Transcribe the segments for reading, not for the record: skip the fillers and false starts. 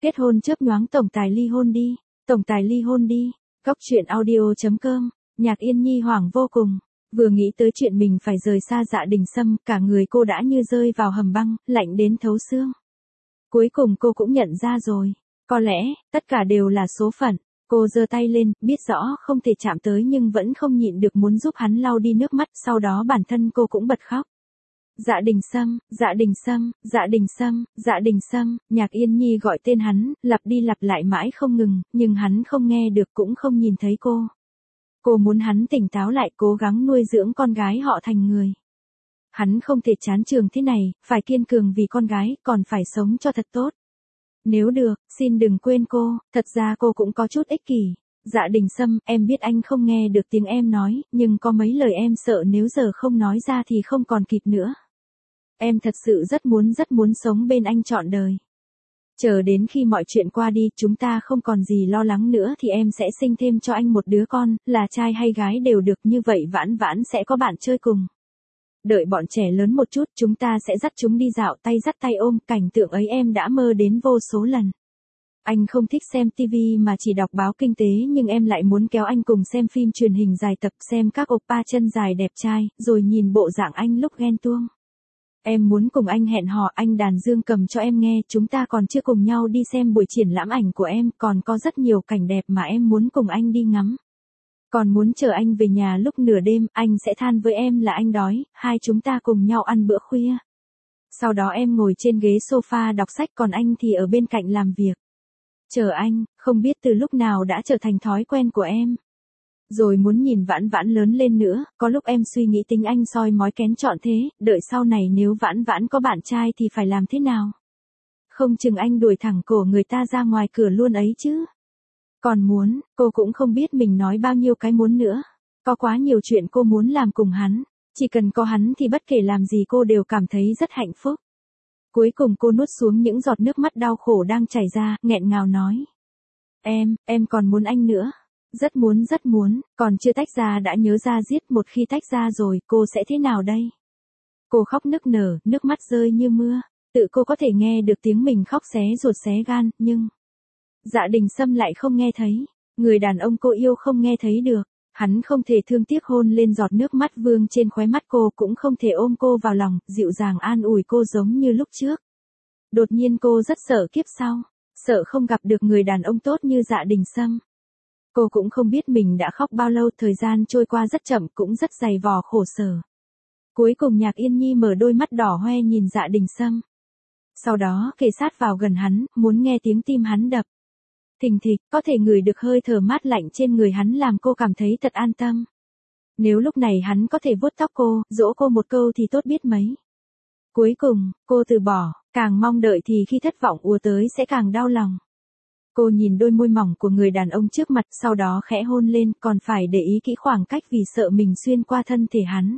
Kết hôn chớp nhoáng tổng tài ly hôn đi. Tổng tài ly hôn đi. Góc chuyện audio.com. Nhạc Yên Nhi hoảng vô cùng. Vừa nghĩ tới chuyện mình phải rời xa Dạ Đình Sâm, cả người cô đã như rơi vào hầm băng, lạnh đến thấu xương. Cuối cùng cô cũng nhận ra rồi. Có lẽ, tất cả đều là số phận. Cô giơ tay lên, biết rõ không thể chạm tới nhưng vẫn không nhịn được muốn giúp hắn lau đi nước mắt, sau đó bản thân cô cũng bật khóc. Dạ Đình Sâm, Dạ Đình Sâm, Dạ Đình Sâm, Dạ Đình Sâm, Nhạc Yên Nhi gọi tên hắn, lặp đi lặp lại mãi không ngừng, nhưng hắn không nghe được cũng không nhìn thấy cô. Cô muốn hắn tỉnh táo lại, cố gắng nuôi dưỡng con gái họ thành người. Hắn không thể chán trường thế này, phải kiên cường vì con gái, còn phải sống cho thật tốt. Nếu được, xin đừng quên cô, thật ra cô cũng có chút ích kỷ. Dạ Đình Sâm, em biết anh không nghe được tiếng em nói, nhưng có mấy lời em sợ nếu giờ không nói ra thì không còn kịp nữa. Em thật sự rất muốn sống bên anh trọn đời. Chờ đến khi mọi chuyện qua đi, chúng ta không còn gì lo lắng nữa thì em sẽ sinh thêm cho anh một đứa con, là trai hay gái đều được, như vậy vãn vãn sẽ có bạn chơi cùng. Đợi bọn trẻ lớn một chút, chúng ta sẽ dắt chúng đi dạo, tay dắt tay ôm, cảnh tượng ấy em đã mơ đến vô số lần. Anh không thích xem TV mà chỉ đọc báo kinh tế, nhưng em lại muốn kéo anh cùng xem phim truyền hình dài tập, xem các oppa chân dài đẹp trai, rồi nhìn bộ dạng anh lúc ghen tuông. Em muốn cùng anh hẹn hò, anh đàn dương cầm cho em nghe, chúng ta còn chưa cùng nhau đi xem buổi triển lãm ảnh của em, còn có rất nhiều cảnh đẹp mà em muốn cùng anh đi ngắm. Còn muốn chờ anh về nhà lúc nửa đêm, anh sẽ than với em là anh đói, hai chúng ta cùng nhau ăn bữa khuya. Sau đó em ngồi trên ghế sofa đọc sách, còn anh thì ở bên cạnh làm việc. Chờ anh, không biết từ lúc nào đã trở thành thói quen của em. Rồi muốn nhìn vãn vãn lớn lên nữa, có lúc em suy nghĩ tính anh soi mói kén chọn thế, đợi sau này nếu vãn vãn có bạn trai thì phải làm thế nào? Không chừng anh đuổi thẳng cổ người ta ra ngoài cửa luôn ấy chứ. Còn muốn, cô cũng không biết mình nói bao nhiêu cái muốn nữa. Có quá nhiều chuyện cô muốn làm cùng hắn. Chỉ cần có hắn thì bất kể làm gì cô đều cảm thấy rất hạnh phúc. Cuối cùng cô nuốt xuống những giọt nước mắt đau khổ đang chảy ra, nghẹn ngào nói. Em còn muốn anh nữa. Rất muốn, còn chưa tách ra đã nhớ ra giết, một khi tách ra rồi, cô sẽ thế nào đây? Cô khóc nức nở, nước mắt rơi như mưa. Tự cô có thể nghe được tiếng mình khóc xé ruột xé gan, nhưng Dạ Đình Sâm lại không nghe thấy. Người đàn ông cô yêu không nghe thấy được. Hắn không thể thương tiếc hôn lên giọt nước mắt vương trên khóe mắt cô, cũng không thể ôm cô vào lòng, dịu dàng an ủi cô giống như lúc trước. Đột nhiên cô rất sợ kiếp sau, sợ không gặp được người đàn ông tốt như Dạ Đình Sâm. Cô cũng không biết mình đã khóc bao lâu, thời gian trôi qua rất chậm, cũng rất dày vò khổ sở. Cuối cùng Nhạc Yên Nhi mở đôi mắt đỏ hoe nhìn Dạ Đình Sâm. Sau đó kề sát vào gần hắn, muốn nghe tiếng tim hắn đập. Thình thịch, có thể ngửi được hơi thở mát lạnh trên người hắn làm cô cảm thấy thật an tâm. Nếu lúc này hắn có thể vuốt tóc cô, dỗ cô một câu thì tốt biết mấy. Cuối cùng, cô từ bỏ, càng mong đợi thì khi thất vọng ùa tới sẽ càng đau lòng. Cô nhìn đôi môi mỏng của người đàn ông trước mặt, sau đó khẽ hôn lên, còn phải để ý kỹ khoảng cách vì sợ mình xuyên qua thân thể hắn.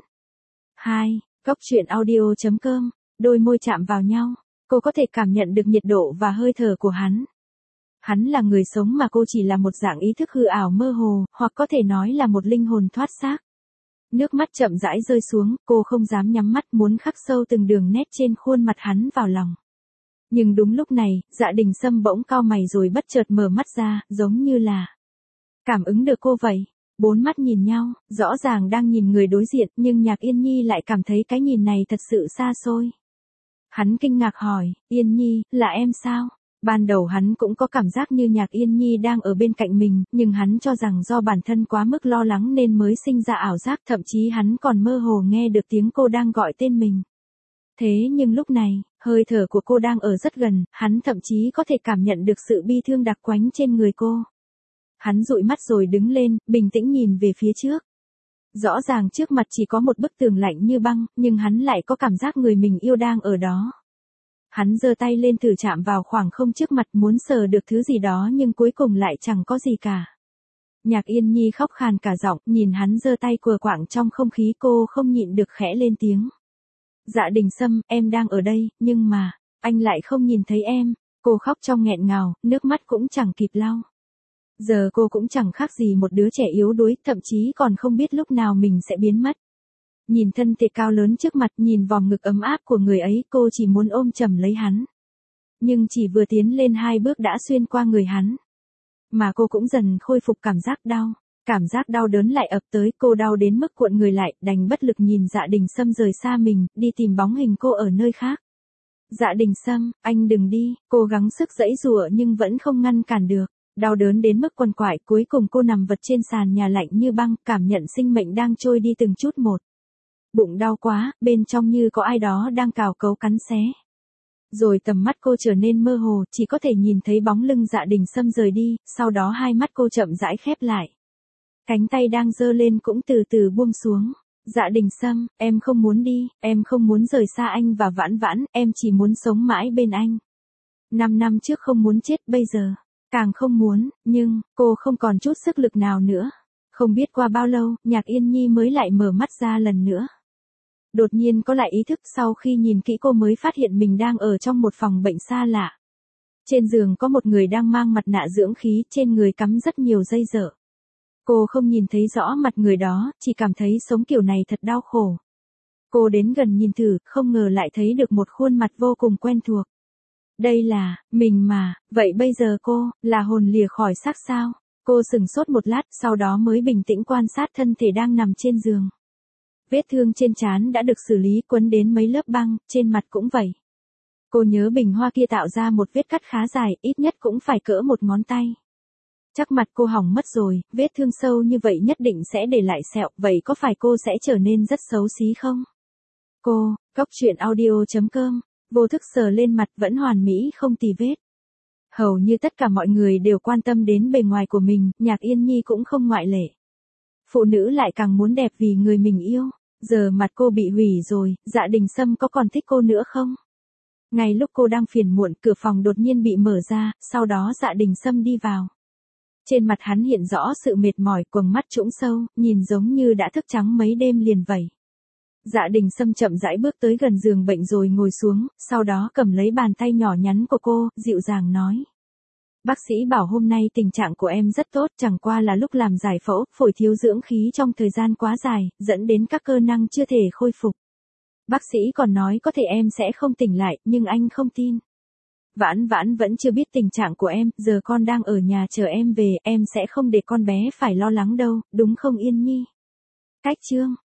2. Góc chuyện audio.com. Đôi môi chạm vào nhau, cô có thể cảm nhận được nhiệt độ và hơi thở của hắn. Hắn là người sống mà cô chỉ là một dạng ý thức hư ảo mơ hồ, hoặc có thể nói là một linh hồn thoát xác. Nước mắt chậm rãi rơi xuống, cô không dám nhắm mắt, muốn khắc sâu từng đường nét trên khuôn mặt hắn vào lòng. Nhưng đúng lúc này, Dạ Đình Sâm bỗng cau mày rồi bất chợt mở mắt ra, giống như là cảm ứng được cô vậy. Bốn mắt nhìn nhau, rõ ràng đang nhìn người đối diện, nhưng Nhạc Yên Nhi lại cảm thấy cái nhìn này thật sự xa xôi. Hắn kinh ngạc hỏi, Yên Nhi, là em sao? Ban đầu hắn cũng có cảm giác như Nhạc Yên Nhi đang ở bên cạnh mình, nhưng hắn cho rằng do bản thân quá mức lo lắng nên mới sinh ra ảo giác, thậm chí hắn còn mơ hồ nghe được tiếng cô đang gọi tên mình. Thế nhưng lúc này, hơi thở của cô đang ở rất gần, hắn thậm chí có thể cảm nhận được sự bi thương đặc quánh trên người cô. Hắn dụi mắt rồi đứng lên, bình tĩnh nhìn về phía trước. Rõ ràng trước mặt chỉ có một bức tường lạnh như băng, nhưng hắn lại có cảm giác người mình yêu đang ở đó. Hắn giơ tay lên thử chạm vào khoảng không trước mặt, muốn sờ được thứ gì đó nhưng cuối cùng lại chẳng có gì cả. Nhạc Yên Nhi khóc khàn cả giọng, nhìn hắn giơ tay quờ quạng trong không khí, cô không nhịn được khẽ lên tiếng. Dạ Đình Sâm, em đang ở đây, nhưng mà, anh lại không nhìn thấy em. Cô khóc trong nghẹn ngào, nước mắt cũng chẳng kịp lau. Giờ cô cũng chẳng khác gì một đứa trẻ yếu đuối, thậm chí còn không biết lúc nào mình sẽ biến mất. Nhìn thân thể cao lớn trước mặt, nhìn vòng ngực ấm áp của người ấy, cô chỉ muốn ôm chầm lấy hắn. nhưng chỉ vừa tiến lên 2 bước đã xuyên qua người hắn. Mà cô cũng dần khôi phục cảm giác đau. Cảm giác đau đớn lại ập tới, cô đau đến mức cuộn người lại, đành bất lực nhìn Dạ Đình Sâm rời xa mình, đi tìm bóng hình cô ở nơi khác. Dạ Đình Sâm, anh đừng đi, cô gắng sức giãy giụa nhưng vẫn không ngăn cản được. Đau đớn đến mức quằn quại, cuối cùng cô nằm vật trên sàn nhà lạnh như băng, cảm nhận sinh mệnh đang trôi đi từng chút một. Bụng đau quá, bên trong như có ai đó đang cào cấu cắn xé. Rồi tầm mắt cô trở nên mơ hồ, chỉ có thể nhìn thấy bóng lưng Dạ Đình Sâm rời đi, sau đó hai mắt cô chậm rãi khép lại. Cánh tay đang giơ lên cũng từ từ buông xuống. Dạ Đình Sâm, em không muốn đi, em không muốn rời xa anh và Vãn Vãn, em chỉ muốn sống mãi bên anh. 5 năm trước không muốn chết, bây giờ càng không muốn, nhưng cô không còn chút sức lực nào nữa. Không biết qua bao lâu, Nhạc Yên Nhi mới lại mở mắt ra lần nữa. Đột nhiên có lại ý thức, sau khi nhìn kỹ cô mới phát hiện mình đang ở trong một phòng bệnh xa lạ. Trên giường có một người đang mang mặt nạ dưỡng khí, trên người cắm rất nhiều dây dợ. Cô không nhìn thấy rõ mặt người đó, chỉ cảm thấy sống kiểu này thật đau khổ. Cô đến gần nhìn thử, không ngờ lại thấy được một khuôn mặt vô cùng quen thuộc. Đây là, mình mà, vậy bây giờ cô, là hồn lìa khỏi xác sao? Cô sững sốt một lát, sau đó mới bình tĩnh quan sát thân thể đang nằm trên giường. Vết thương trên trán đã được xử lý, quấn đến mấy lớp băng, trên mặt cũng vậy. Cô nhớ bình hoa kia tạo ra một vết cắt khá dài, ít nhất cũng phải cỡ một ngón tay. Chắc mặt cô hỏng mất rồi, vết thương sâu như vậy nhất định sẽ để lại sẹo, vậy có phải cô sẽ trở nên rất xấu xí không? Cô, Coctruyện.audio.com, vô thức sờ lên mặt vẫn hoàn mỹ không tì vết. Hầu như tất cả mọi người đều quan tâm đến bề ngoài của mình, Nhạc Yên Nhi cũng không ngoại lệ. Phụ nữ lại càng muốn đẹp vì người mình yêu. Giờ mặt cô bị hủy rồi, Dạ Đình Sâm có còn thích cô nữa không? Ngay lúc cô đang phiền muộn, cửa phòng đột nhiên bị mở ra, sau đó Dạ Đình Sâm đi vào. Trên mặt hắn hiện rõ sự mệt mỏi, quầng mắt trũng sâu, nhìn giống như đã thức trắng mấy đêm liền vậy. Dạ Đình Sâm chậm rãi bước tới gần giường bệnh rồi ngồi xuống, sau đó cầm lấy bàn tay nhỏ nhắn của cô, dịu dàng nói. Bác sĩ bảo hôm nay tình trạng của em rất tốt, chẳng qua là lúc làm giải phẫu, phổi thiếu dưỡng khí trong thời gian quá dài, dẫn đến các cơ năng chưa thể khôi phục. Bác sĩ còn nói có thể em sẽ không tỉnh lại, nhưng anh không tin. Vãn Vãn vẫn chưa biết tình trạng của em, giờ con đang ở nhà chờ em về, em sẽ không để con bé phải lo lắng đâu, đúng không Yên Nhi? Cách chương